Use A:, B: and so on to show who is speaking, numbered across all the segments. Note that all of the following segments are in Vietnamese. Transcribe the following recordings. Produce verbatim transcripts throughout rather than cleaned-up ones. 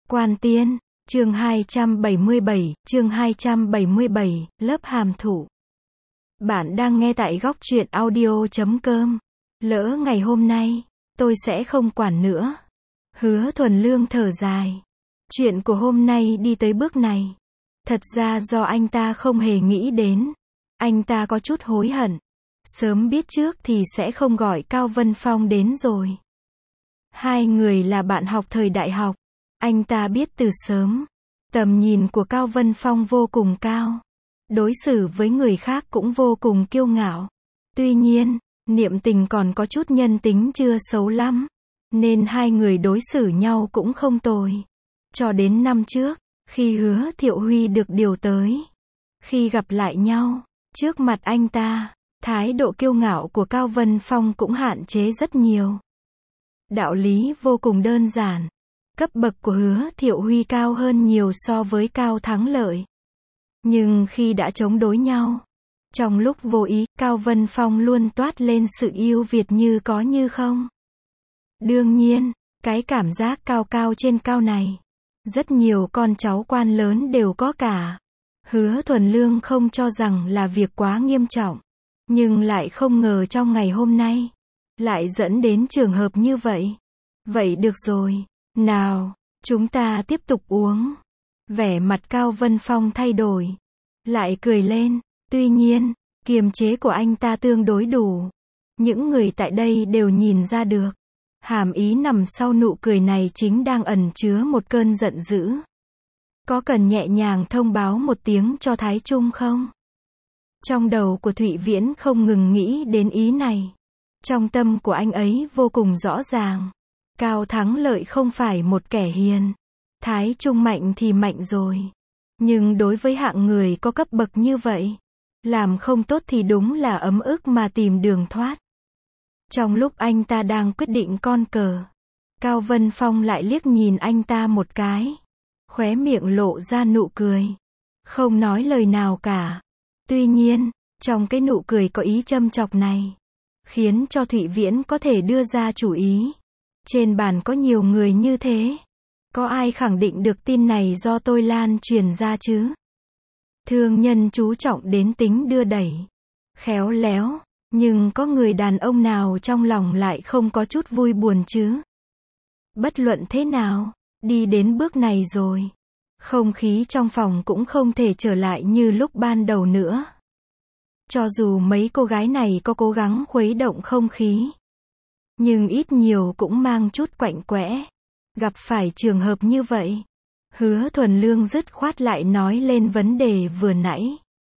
A: Quan Tiên, chương hai trăm bảy mươi bảy, chương hai trăm bảy mươi bảy, lớp hàm thủ. Bạn đang nghe tại góc truyện audio chấm com. Lỡ ngày hôm nay, tôi sẽ không quản nữa. Hứa Thuần Lương thở dài. Chuyện của hôm nay đi tới bước này. Thật ra do anh ta không hề nghĩ đến. Anh ta có chút hối hận. Sớm biết trước thì sẽ không gọi Cao Vân Phong đến rồi. Hai người là bạn học thời đại học. Anh ta biết từ sớm. Tầm nhìn của Cao Vân Phong vô cùng cao. Đối xử với người khác cũng vô cùng kiêu ngạo. Tuy nhiên, niệm tình còn có chút nhân tính chưa xấu lắm. Nên hai người đối xử nhau cũng không tồi. Cho đến năm trước, khi Hứa Thiệu Huy được điều tới. Khi gặp lại nhau, trước mặt anh ta, thái độ kiêu ngạo của Cao Vân Phong cũng hạn chế rất nhiều. Đạo lý vô cùng đơn giản. Cấp bậc của Hứa Thiệu Huy cao hơn nhiều so với Cao Thắng Lợi. Nhưng khi đã chống đối nhau, trong lúc vô ý, Cao Vân Phong luôn toát lên sự yêu Việt như có như không. Đương nhiên, cái cảm giác cao cao trên cao này, rất nhiều con cháu quan lớn đều có cả. Hứa Thuần Lương không cho rằng là việc quá nghiêm trọng, nhưng lại không ngờ trong ngày hôm nay, lại dẫn đến trường hợp như vậy. Vậy được rồi, nào, chúng ta tiếp tục uống. Vẻ mặt Cao Vân Phong thay đổi, lại cười lên. Tuy nhiên, kiềm chế của anh ta tương đối đủ. Những người tại đây đều nhìn ra được. Hàm ý nằm sau nụ cười này chính đang ẩn chứa một cơn giận dữ. Có cần nhẹ nhàng thông báo một tiếng cho Thái Trung không? Trong đầu của Thụy Viễn không ngừng nghĩ đến ý này. Trong tâm của anh ấy vô cùng rõ ràng. Cao Thắng Lợi không phải một kẻ hiền. Thái Trung mạnh thì mạnh rồi. Nhưng đối với hạng người có cấp bậc như vậy, làm không tốt thì đúng là ấm ức mà tìm đường thoát. Trong lúc anh ta đang quyết định con cờ, Cao Vân Phong lại liếc nhìn anh ta một cái. Khóe miệng lộ ra nụ cười. Không nói lời nào cả. Tuy nhiên, trong cái nụ cười có ý châm chọc này, khiến cho Thụy Viễn có thể đưa ra chủ ý. Trên bàn có nhiều người như thế. Có ai khẳng định được tin này do tôi lan truyền ra chứ? Thương nhân chú trọng đến tính đưa đẩy, khéo léo, nhưng có người đàn ông nào trong lòng lại không có chút vui buồn chứ? Bất luận thế nào, đi đến bước này rồi, không khí trong phòng cũng không thể trở lại như lúc ban đầu nữa. Cho dù mấy cô gái này có cố gắng khuấy động không khí, nhưng ít nhiều cũng mang chút quạnh quẽ. Gặp phải trường hợp như vậy, Hứa Thuần Lương dứt khoát lại nói lên vấn đề vừa nãy.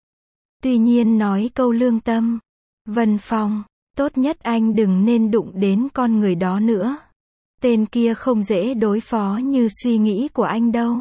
A: Tuy nhiên nói câu lương tâm, Vân Phong, tốt nhất anh đừng nên đụng đến con người đó nữa. Tên kia không dễ đối phó như suy nghĩ của anh đâu.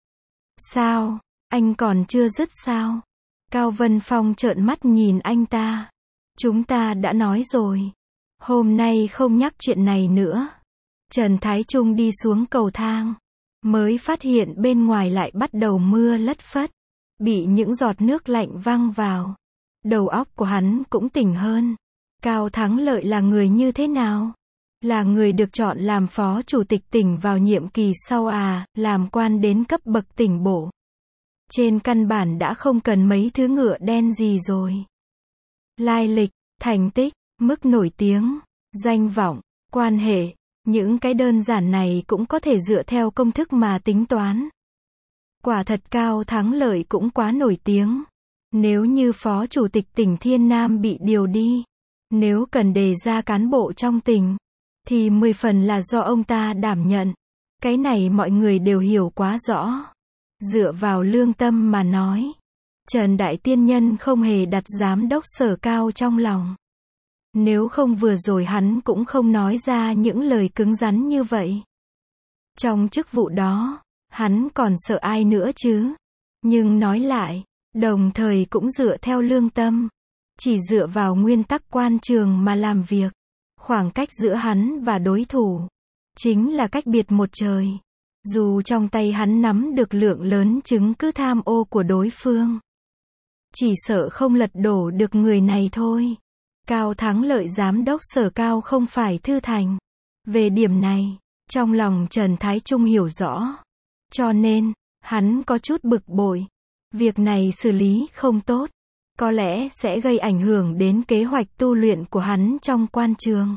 A: Sao, anh còn chưa dứt sao? Cao Vân Phong trợn mắt nhìn anh ta. Chúng ta đã nói rồi, hôm nay không nhắc chuyện này nữa. Trần Thái Trung đi xuống cầu thang, mới phát hiện bên ngoài lại bắt đầu mưa lất phất, bị những giọt nước lạnh văng vào. Đầu óc của hắn cũng tỉnh hơn. Cao Thắng Lợi là người như thế nào? Là người được chọn làm phó chủ tịch tỉnh vào nhiệm kỳ sau à, làm quan đến cấp bậc tỉnh bổ. Trên căn bản đã không cần mấy thứ ngựa đen gì rồi. Lai lịch, thành tích, mức nổi tiếng, danh vọng, quan hệ. Những cái đơn giản này cũng có thể dựa theo công thức mà tính toán. Quả thật Cao Thắng Lợi cũng quá nổi tiếng. Nếu như phó chủ tịch tỉnh Thiên Nam bị điều đi, nếu cần đề ra cán bộ trong tỉnh, thì mười phần là do ông ta đảm nhận. Cái này mọi người đều hiểu quá rõ. Dựa vào lương tâm mà nói, Trần Đại Tiên Nhân không hề đặt giám đốc Sở Cao trong lòng. Nếu không vừa rồi hắn cũng không nói ra những lời cứng rắn như vậy. Trong chức vụ đó, hắn còn sợ ai nữa chứ? Nhưng nói lại, đồng thời cũng dựa theo lương tâm. Chỉ dựa vào nguyên tắc quan trường mà làm việc. Khoảng cách giữa hắn và đối thủ, chính là cách biệt một trời. Dù trong tay hắn nắm được lượng lớn chứng cứ tham ô của đối phương, chỉ sợ không lật đổ được người này thôi. Cao Thắng Lợi giám đốc Sở Cao không phải Thư Thành. Về điểm này, trong lòng Trần Thái Trung hiểu rõ. Cho nên, hắn có chút bực bội. Việc này xử lý không tốt, có lẽ sẽ gây ảnh hưởng đến kế hoạch tu luyện của hắn trong quan trường.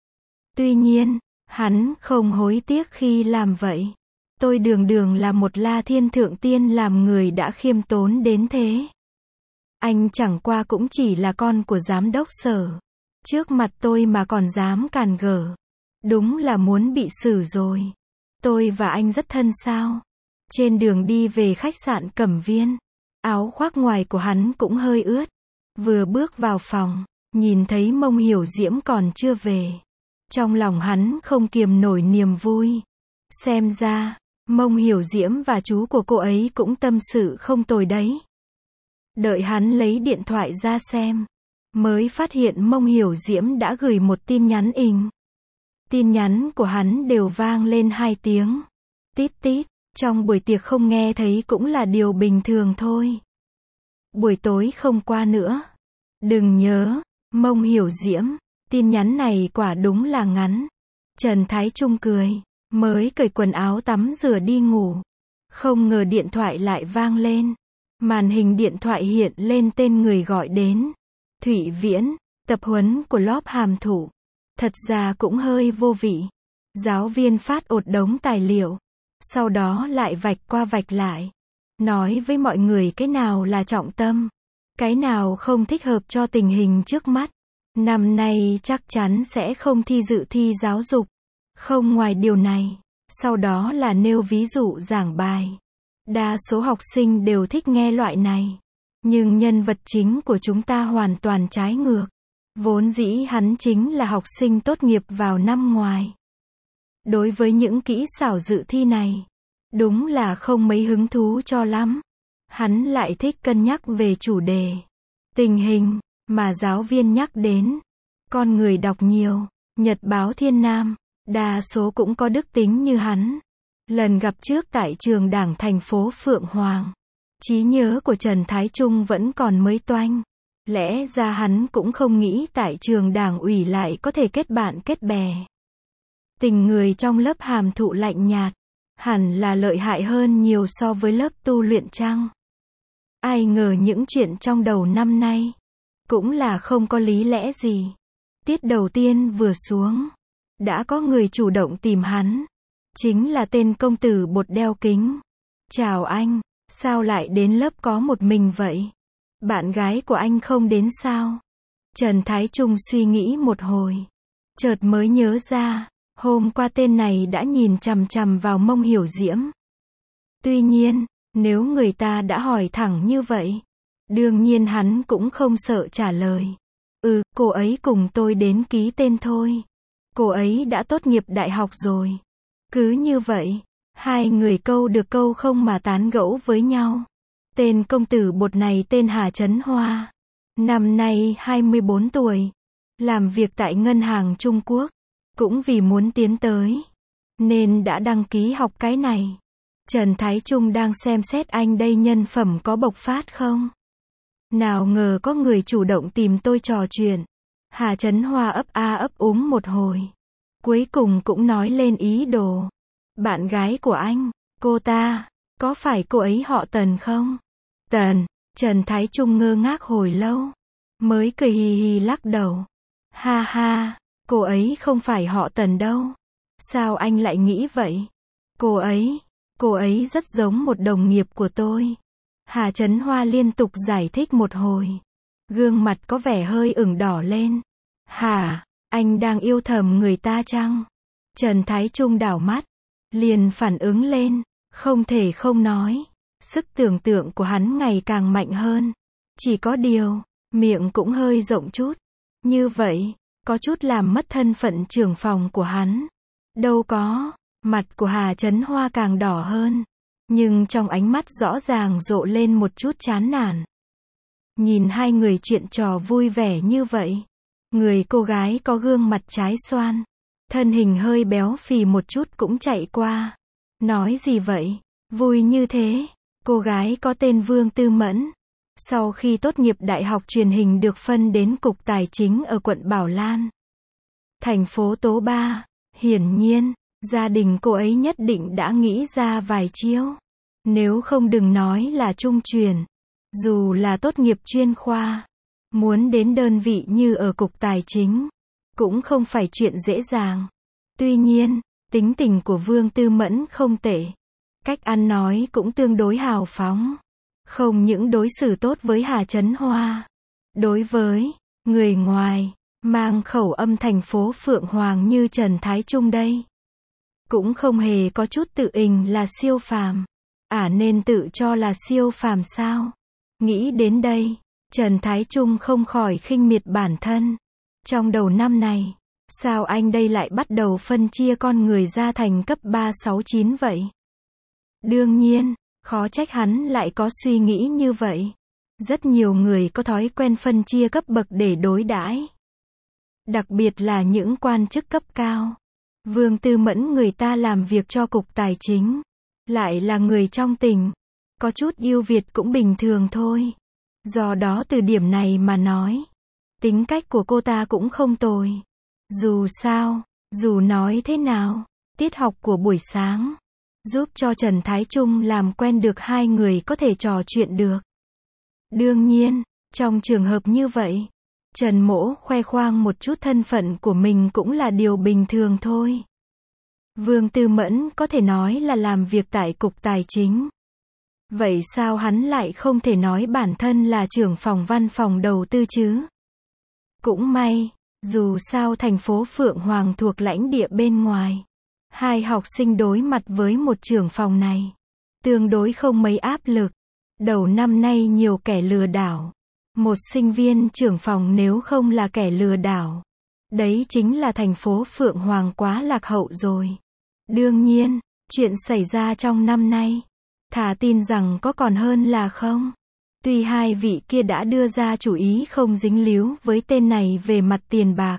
A: Tuy nhiên, hắn không hối tiếc khi làm vậy. Tôi đường đường là một La Thiên Thượng Tiên, làm người đã khiêm tốn đến thế. Anh chẳng qua cũng chỉ là con của giám đốc Sở. Trước mặt tôi mà còn dám càn gở. Đúng là muốn bị xử rồi. Tôi và anh rất thân sao? Trên đường đi về khách sạn Cẩm Viên, áo khoác ngoài của hắn cũng hơi ướt. Vừa bước vào phòng, nhìn thấy Mông Hiểu Diễm còn chưa về. Trong lòng hắn không kiềm nổi niềm vui. Xem ra, Mông Hiểu Diễm và chú của cô ấy cũng tâm sự không tồi đấy. Đợi hắn lấy điện thoại ra xem, mới phát hiện Mông Hiểu Diễm đã gửi một tin nhắn ình. Tin nhắn của hắn đều vang lên hai tiếng. Tít tít, trong buổi tiệc không nghe thấy cũng là điều bình thường thôi. Buổi tối không qua nữa. Đừng nhớ, Mông Hiểu Diễm, tin nhắn này quả đúng là ngắn. Trần Thái Trung cười, mới cởi quần áo tắm rửa đi ngủ. Không ngờ điện thoại lại vang lên. Màn hình điện thoại hiện lên tên người gọi đến. Thụy Viễn, tập huấn của lớp hàm thủ. Thật ra cũng hơi vô vị. Giáo viên phát ột đống tài liệu. Sau đó lại vạch qua vạch lại. Nói với mọi người cái nào là trọng tâm. Cái nào không thích hợp cho tình hình trước mắt. Năm nay chắc chắn sẽ không thi dự thi giáo dục. Không ngoài điều này. Sau đó là nêu ví dụ giảng bài. Đa số học sinh đều thích nghe loại này. Nhưng nhân vật chính của chúng ta hoàn toàn trái ngược. Vốn dĩ hắn chính là học sinh tốt nghiệp vào năm ngoài. Đối với những kỹ xảo dự thi này, đúng là không mấy hứng thú cho lắm. Hắn lại thích cân nhắc về chủ đề, tình hình mà giáo viên nhắc đến. Con người đọc nhiều, Nhật báo Thiên Nam, đa số cũng có đức tính như hắn. Lần gặp trước tại trường đảng thành phố Phượng Hoàng, trí nhớ của Trần Thái Trung vẫn còn mới toanh. Lẽ ra hắn cũng không nghĩ tại trường đảng ủy lại có thể kết bạn kết bè. Tình người trong lớp hàm thụ lạnh nhạt, hẳn là lợi hại hơn nhiều so với lớp tu luyện chăng? Ai ngờ những chuyện trong đầu năm nay, cũng là không có lý lẽ gì. Tiết đầu tiên vừa xuống, đã có người chủ động tìm hắn. Chính là tên công tử bột đeo kính. Chào anh, sao lại đến lớp có một mình vậy? Bạn gái của anh không đến sao? Trần Thái Trung suy nghĩ một hồi. Chợt mới nhớ ra, hôm qua tên này đã nhìn chằm chằm vào Mông Hiểu Diễm. Tuy nhiên, nếu người ta đã hỏi thẳng như vậy, đương nhiên hắn cũng không sợ trả lời. Ừ, cô ấy cùng tôi đến ký tên thôi. Cô ấy đã tốt nghiệp đại học rồi. Cứ như vậy, hai người câu được câu không mà tán gẫu với nhau. Tên công tử bột này tên Hà Chấn Hoa. Năm nay hai mươi bốn tuổi. Làm việc tại ngân hàng Trung Quốc. Cũng vì muốn tiến tới, nên đã đăng ký học cái này. Trần Thái Trung đang xem xét anh đây nhân phẩm có bộc phát không? Nào ngờ có người chủ động tìm tôi trò chuyện. Hà Chấn Hoa ấp a ấp úng một hồi. Cuối cùng cũng nói lên ý đồ. Bạn gái của anh, cô ta, có phải cô ấy họ Tần không? Tần, Trần Thái Trung ngơ ngác hồi lâu. Mới cười hì hì lắc đầu. Ha ha, cô ấy không phải họ Tần đâu. Sao anh lại nghĩ vậy? Cô ấy, cô ấy rất giống một đồng nghiệp của tôi. Hà Chấn Hoa liên tục giải thích một hồi. Gương mặt có vẻ hơi ửng đỏ lên. Hả, anh đang yêu thầm người ta chăng? Trần Thái Trung đảo mắt, liền phản ứng lên, không thể không nói. Sức tưởng tượng của hắn ngày càng mạnh hơn. Chỉ có điều, miệng cũng hơi rộng chút. Như vậy, có chút làm mất thân phận trưởng phòng của hắn. Đâu có, mặt của Hà Chấn Hoa càng đỏ hơn. Nhưng trong ánh mắt rõ ràng rộ lên một chút chán nản. Nhìn hai người chuyện trò vui vẻ như vậy. Người cô gái có gương mặt trái xoan. Thân hình hơi béo phì một chút cũng chạy qua. Nói gì vậy? Vui như thế. Cô gái có tên Vương Tư Mẫn. Sau khi tốt nghiệp đại học truyền hình được phân đến Cục Tài chính ở quận Bảo Lan, thành phố Tố Ba. Hiển nhiên, Gia đình cô ấy nhất định đã nghĩ ra vài chiêu. Nếu không đừng nói là trung truyền. Dù là tốt nghiệp chuyên khoa, muốn đến đơn vị như ở cục tài chính, cũng không phải chuyện dễ dàng. Tuy nhiên, tính tình của Vương Tư Mẫn không tệ. Cách ăn nói cũng tương đối hào phóng. Không những đối xử tốt với Hà Chấn Hoa. Đối với người ngoài, mang khẩu âm thành phố Phượng Hoàng như Trần Thái Trung đây, cũng không hề có chút tự ình là siêu phàm. À nên tự cho là siêu phàm sao? Nghĩ đến đây, Trần Thái Trung không khỏi khinh miệt bản thân. Trong đầu năm này, sao anh đây lại bắt đầu phân chia con người ra thành cấp ba sáu chín vậy? Đương nhiên, khó trách hắn lại có suy nghĩ như vậy. Rất nhiều người có thói quen phân chia cấp bậc để đối đãi. Đặc biệt là những quan chức cấp cao. Vương Tư Mẫn người ta làm việc cho cục tài chính, lại là người trong tỉnh. Có chút ưu việt cũng bình thường thôi. Do đó từ điểm này mà nói, tính cách của cô ta cũng không tồi. Dù sao, dù nói thế nào, tiết học của buổi sáng giúp cho Trần Thái Trung làm quen được hai người có thể trò chuyện được. Đương nhiên, trong trường hợp như vậy, Trần Mỗ khoe khoang một chút thân phận của mình cũng là điều bình thường thôi. Vương Tư Mẫn có thể nói là làm việc tại cục tài chính. Vậy sao hắn lại không thể nói bản thân là trưởng phòng văn phòng đầu tư chứ? Cũng may, dù sao thành phố Phượng Hoàng thuộc lãnh địa bên ngoài. Hai học sinh đối mặt với một trưởng phòng này, tương đối không mấy áp lực. Đầu năm nay nhiều kẻ lừa đảo. Một sinh viên trưởng phòng nếu không là kẻ lừa đảo, đấy chính là thành phố Phượng Hoàng quá lạc hậu rồi. Đương nhiên, chuyện xảy ra trong năm nay, thà tin rằng có còn hơn là không. Tuy hai vị kia đã đưa ra chủ ý không dính líu với tên này về mặt tiền bạc,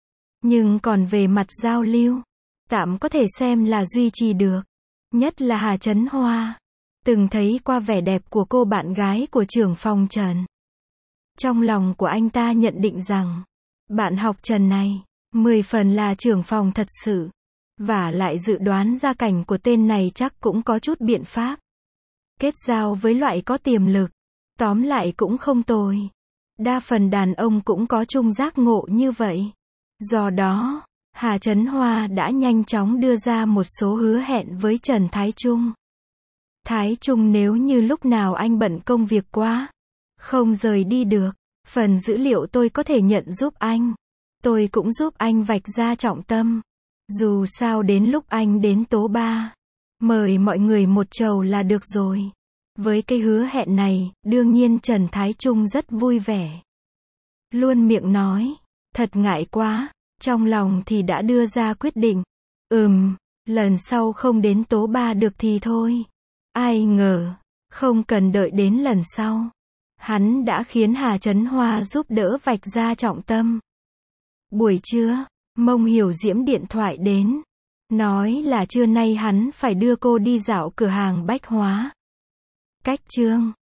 A: nhưng còn về mặt giao lưu, tạm có thể xem là duy trì được. Nhất là Hà Chấn Hoa, từng thấy qua vẻ đẹp của cô bạn gái của trưởng phòng Trần. Trong lòng của anh ta nhận định rằng, bạn học Trần này, mười phần là trưởng phòng thật sự. Và lại dự đoán gia cảnh của tên này chắc cũng có chút biện pháp. Kết giao với loại có tiềm lực. Tóm lại cũng không tồi. Đa phần đàn ông cũng có chung giác ngộ như vậy. Do đó, Hà Chấn Hoa đã nhanh chóng đưa ra một số hứa hẹn với Trần Thái Trung. Thái Trung nếu như lúc nào anh bận công việc quá, không rời đi được, phần dữ liệu tôi có thể nhận giúp anh. Tôi cũng giúp anh vạch ra trọng tâm. Dù sao đến lúc anh đến tố ba, mời mọi người một chầu là được rồi. Với cái hứa hẹn này, đương nhiên Trần Thái Trung rất vui vẻ. Luôn miệng nói, thật ngại quá, trong lòng thì đã đưa ra quyết định. Ừm, lần sau không đến tố ba được thì thôi. Ai ngờ, không cần đợi đến lần sau. Hắn đã khiến Hà Chấn Hoa giúp đỡ vạch ra trọng tâm. Buổi trưa, Mông Hiểu Diễm điện thoại đến. Nói là trưa nay hắn phải đưa cô đi dạo cửa hàng bách hóa. Cách Trương